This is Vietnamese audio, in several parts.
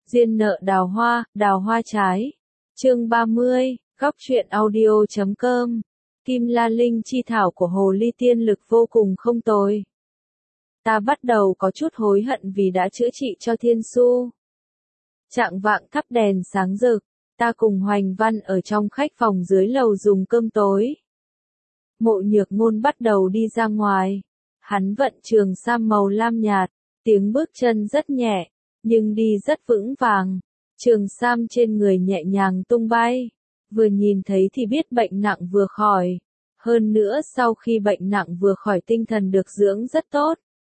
Duyên nợ đào hoa trái. Chương 30, góc truyện audio.com. Kim La Linh chi thảo của hồ ly tiên lực vô cùng không tồi. Ta bắt đầu có chút hối hận vì đã chữa trị cho Thiên Su. Trạng vạng thắp đèn sáng rực, ta cùng Hoành Văn ở trong khách phòng dưới lầu dùng cơm tối. Mộ Nhược Ngôn bắt đầu đi ra ngoài. Hắn vận trường sam màu lam nhạt, tiếng bước chân rất nhẹ, nhưng đi rất vững vàng. Trường sam trên người nhẹ nhàng tung bay. Vừa nhìn thấy thì biết bệnh nặng vừa khỏi. Hơn nữa sau khi bệnh nặng vừa khỏi tinh thần được dưỡng rất tốt.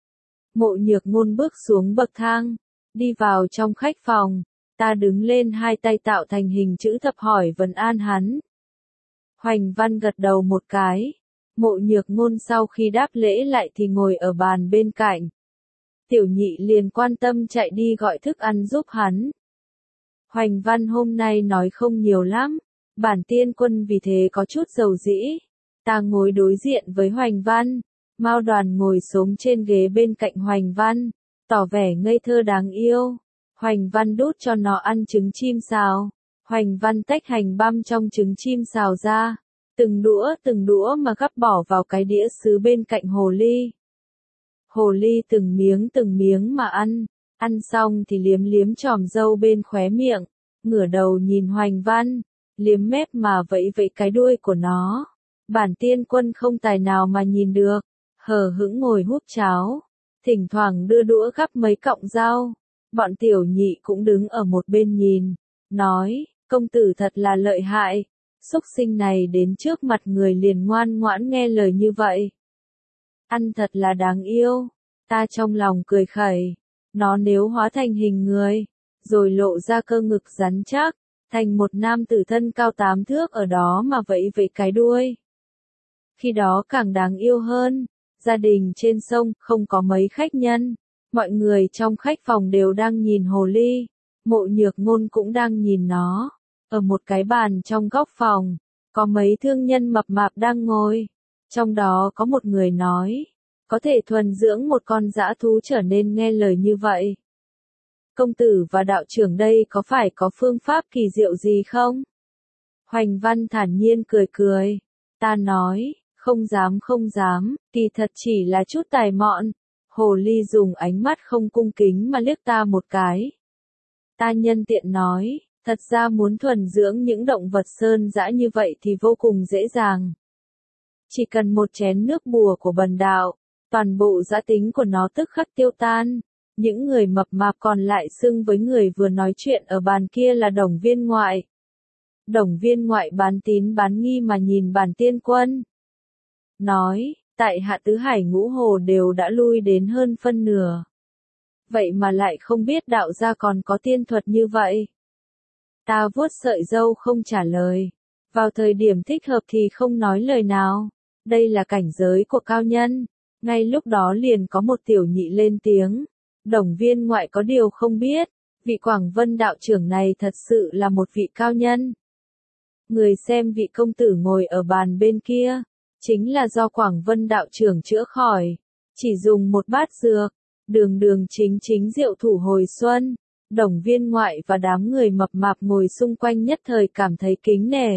Mộ Nhược Ngôn bước xuống bậc thang, đi vào trong khách phòng. Ta đứng lên hai tay tạo thành hình chữ thập hỏi vấn an hắn. Hoành Văn gật đầu một cái. Mộ Nhược Ngôn sau khi đáp lễ lại thì ngồi ở bàn bên cạnh. Tiểu Nhị liền quan tâm chạy đi gọi thức ăn giúp hắn. Hoành Văn hôm nay nói không nhiều lắm, Bản Tiên Quân vì thế có chút dầu dĩ. Ta ngồi đối diện với Hoành Văn, Mao Đoàn ngồi xổm trên ghế bên cạnh Hoành Văn, tỏ vẻ ngây thơ đáng yêu. Hoành Văn đút cho nó ăn trứng chim xào. Hoành Văn tách hành băm trong trứng chim xào ra, từng đũa mà gắp bỏ vào cái đĩa sứ bên cạnh hồ ly. Hồ ly từng miếng mà ăn xong thì liếm liếm chòm râu bên khóe miệng, ngửa đầu nhìn Hoành Văn, liếm mép mà vẫy vẫy cái đuôi của nó. Bản Tiên Quân không tài nào mà nhìn được, hờ hững ngồi húp cháo, thỉnh thoảng đưa đũa gắp mấy cọng rau. Bọn Tiểu Nhị cũng đứng ở một bên nhìn, nói, công tử thật là lợi hại, xúc sinh này đến trước mặt người liền ngoan ngoãn nghe lời như vậy. Ăn thật là đáng yêu, ta trong lòng cười khẩy, nó nếu hóa thành hình người, rồi lộ ra cơ ngực rắn chắc, thành một nam tử thân cao 8 thước ở đó mà vẫy vẫy cái đuôi. Khi đó càng đáng yêu hơn, gia đình trên sông không có mấy khách nhân. Mọi người trong khách phòng đều đang nhìn hồ ly, Mộ Nhược Ngôn cũng đang nhìn nó. Ở một cái bàn trong góc phòng, có mấy thương nhân mập mạp đang ngồi. Trong đó có một người nói, có thể thuần dưỡng một con dã thú trở nên nghe lời như vậy. Công tử và đạo trưởng đây có phải có phương pháp kỳ diệu gì không? Hoành Văn thản nhiên cười cười. Ta nói, không dám, kỳ thật chỉ là chút tài mọn. Hồ ly dùng ánh mắt không cung kính mà liếc ta một cái. Ta nhân tiện nói, thật ra muốn thuần dưỡng những động vật sơn dã như vậy thì vô cùng dễ dàng. Chỉ cần một chén nước bùa của bần đạo, toàn bộ dã tính của nó tức khắc tiêu tan. Những người mập mạp còn lại xưng với người vừa nói chuyện ở bàn kia là Đồng Viên Ngoại. Đồng Viên Ngoại bán tín bán nghi mà nhìn Bản Tiên Quân. Nói, tại hạ tứ hải ngũ hồ đều đã lui đến hơn phân nửa. Vậy mà lại không biết đạo gia còn có tiên thuật như vậy. Ta vuốt sợi râu không trả lời. Vào thời điểm thích hợp thì không nói lời nào. Đây là cảnh giới của cao nhân. Ngay lúc đó liền có một tiểu nhị lên tiếng. Đồng Viên Ngoại có điều không biết. Vị Quảng Vân đạo trưởng này thật sự là một vị cao nhân. Người xem vị công tử ngồi ở bàn bên kia. Chính là do Quảng Vân đạo trưởng chữa khỏi. Chỉ dùng một bát dược. Đường chính diệu thủ hồi xuân. Đồng Viên Ngoại và đám người mập mạp ngồi xung quanh nhất thời cảm thấy kính nể.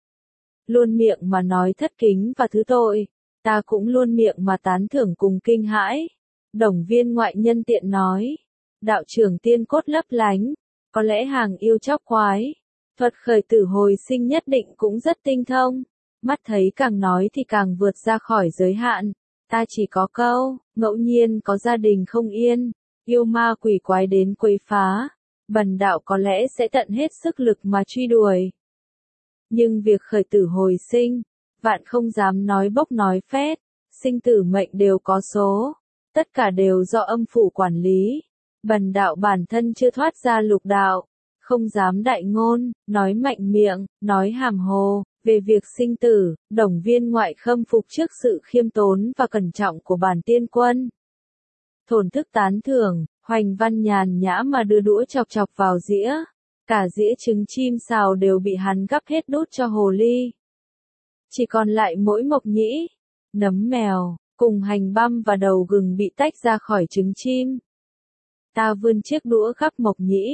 Luôn miệng mà nói thất kính và thứ tội. Ta cũng luôn miệng mà tán thưởng cùng kinh hãi. Đồng Viên Ngoại nhân tiện nói. Đạo trưởng tiên cốt lấp lánh. Có lẽ hàng yêu chóc quái. Thuật khởi tử hồi sinh nhất định cũng rất tinh thông. Mắt thấy càng nói thì càng vượt ra khỏi giới hạn. Ta chỉ có câu, ngẫu nhiên có gia đình không yên, yêu ma quỷ quái đến quấy phá. Bần đạo có lẽ sẽ tận hết sức lực mà truy đuổi. Nhưng việc khởi tử hồi sinh, vạn không dám nói bốc nói phét, sinh tử mệnh đều có số. Tất cả đều do âm phủ quản lý. Bần đạo bản thân chưa thoát ra lục đạo. Không dám đại ngôn, nói mạnh miệng, nói hàm hồ. Về việc sinh tử, Đồng Viên Ngoại khâm phục trước sự khiêm tốn và cẩn trọng của Bản Tiên Quân. Thổn thức tán thưởng, Hoành Văn nhàn nhã mà đưa đũa chọc vào dĩa. Cả dĩa trứng chim xào đều bị hắn gắp hết đút cho hồ ly. Chỉ còn lại mỗi mộc nhĩ, nấm mèo, cùng hành băm và đầu gừng bị tách ra khỏi trứng chim. Ta vươn chiếc đũa gắp mộc nhĩ,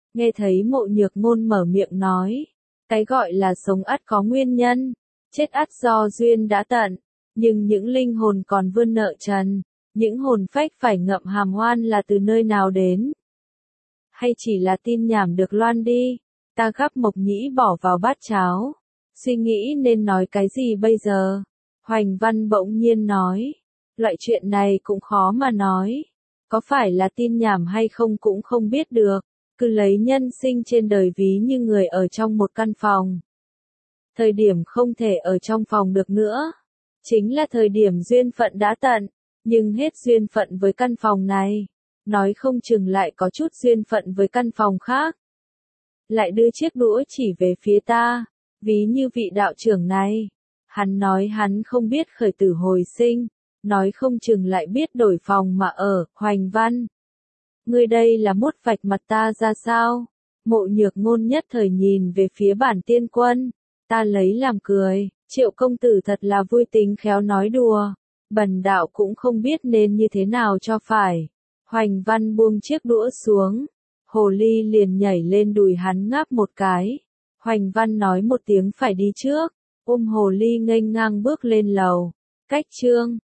Nghe thấy Mộ Nhược Ngôn mở miệng nói, cái gọi là sống ắt có nguyên nhân, chết ắt do duyên đã tận, nhưng những linh hồn còn vươn nợ trần, những hồn phách phải ngậm hàm oan là từ nơi nào đến? Hay chỉ là tin nhảm được loan đi? Ta gắp mộc nhĩ bỏ vào bát cháo, suy nghĩ nên nói cái gì bây giờ? Hoành Văn bỗng nhiên nói, loại chuyện này cũng khó mà nói, có phải là tin nhảm hay không cũng không biết được, cứ lấy nhân sinh trên đời ví như người ở trong một căn phòng. Thời điểm không thể ở trong phòng được nữa, chính là thời điểm duyên phận đã tận, nhưng hết duyên phận với căn phòng này, nói không chừng lại có chút duyên phận với căn phòng khác. Lại đưa chiếc đũa chỉ về phía ta, ví như vị đạo trưởng này, hắn nói hắn không biết khởi tử hồi sinh, nói không chừng lại biết đổi phòng mà ở. Hoành Văn, ngươi đây là mốt vạch mặt ta ra sao? Mộ Nhược Ngôn nhất thời nhìn về phía Bản Tiên Quân, ta lấy làm cười, Triệu công tử thật là vui tính khéo nói đùa, bần đạo cũng không biết nên như thế nào cho phải. Hoành Văn buông chiếc đũa xuống, hồ ly liền nhảy lên đùi hắn ngáp một cái. Hoành Văn nói một tiếng phải đi trước, ôm hồ ly nghênh ngang bước lên lầu. Cách chương